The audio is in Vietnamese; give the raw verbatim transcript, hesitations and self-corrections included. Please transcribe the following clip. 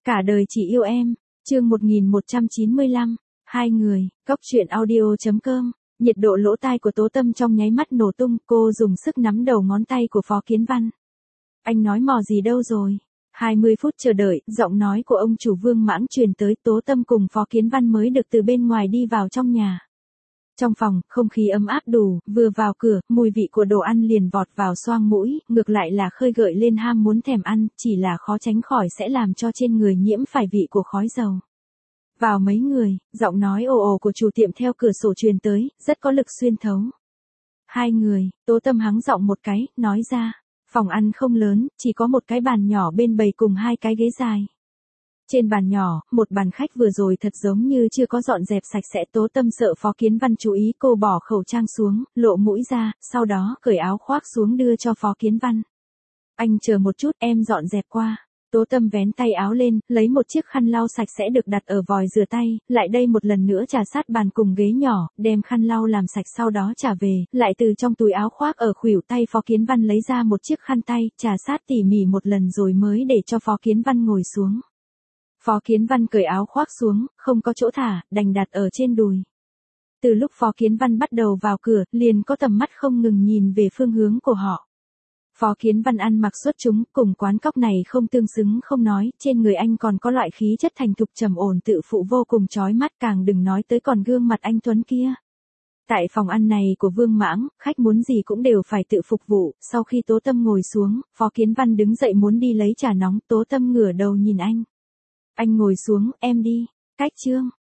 Cả đời chỉ yêu em, chương một nghìn một trăm chín mươi lăm, hai người, Cốc truyện audio chấm com, nhiệt độ lỗ tai của Tố Tâm trong nháy mắt nổ tung, cô dùng sức nắm đầu ngón tay của Phó Kiến Văn. Anh nói mò gì đâu rồi? hai mươi phút chờ đợi, giọng nói của ông chủ Vương Mãng truyền tới, Tố Tâm cùng Phó Kiến Văn mới được từ bên ngoài đi vào trong nhà. Trong phòng, không khí ấm áp đủ, vừa vào cửa, mùi vị của đồ ăn liền vọt vào xoang mũi, ngược lại là khơi gợi lên ham muốn thèm ăn, chỉ là khó tránh khỏi sẽ làm cho trên người nhiễm phải vị của khói dầu. Vào mấy người, giọng nói ồ ồ của chủ tiệm theo cửa sổ truyền tới, rất có lực xuyên thấu. Hai người, Tố Tâm hắng giọng một cái, nói ra, phòng ăn không lớn, chỉ có một cái bàn nhỏ bên bầy cùng hai cái ghế dài. Trên bàn nhỏ, một bàn khách vừa rồi thật giống như chưa có dọn dẹp sạch sẽ. Tố Tâm sợ Phó Kiến Văn chú ý, cô bỏ khẩu trang xuống, lộ mũi ra, sau đó cởi áo khoác xuống đưa cho Phó Kiến Văn. Anh chờ một chút, em dọn dẹp qua. Tố Tâm vén tay áo lên, lấy một chiếc khăn lau sạch sẽ được đặt ở vòi rửa tay, lại đây một lần nữa trà sát bàn cùng ghế nhỏ, đem khăn lau làm sạch sau đó trả về, lại từ trong túi áo khoác ở khuỷu tay Phó Kiến Văn lấy ra một chiếc khăn tay, trà sát tỉ mỉ một lần rồi mới để cho Phó Kiến Văn ngồi xuống. Phó Kiến Văn cởi áo khoác xuống, không có chỗ thả, đành đặt ở trên đùi. Từ lúc Phó Kiến Văn bắt đầu vào cửa, liền có tầm mắt không ngừng nhìn về phương hướng của họ. Phó Kiến Văn ăn mặc xuất chúng, cùng quán cóc này không tương xứng không nói, trên người anh còn có loại khí chất thành thục trầm ổn tự phụ vô cùng chói mắt, càng đừng nói tới còn gương mặt anh tuấn kia. Tại phòng ăn này của Vương Mãng, khách muốn gì cũng đều phải tự phục vụ, sau khi Tố Tâm ngồi xuống, Phó Kiến Văn đứng dậy muốn đi lấy trà nóng, Tố Tâm ngửa đầu nhìn anh. Anh ngồi xuống, em đi. Cách chương,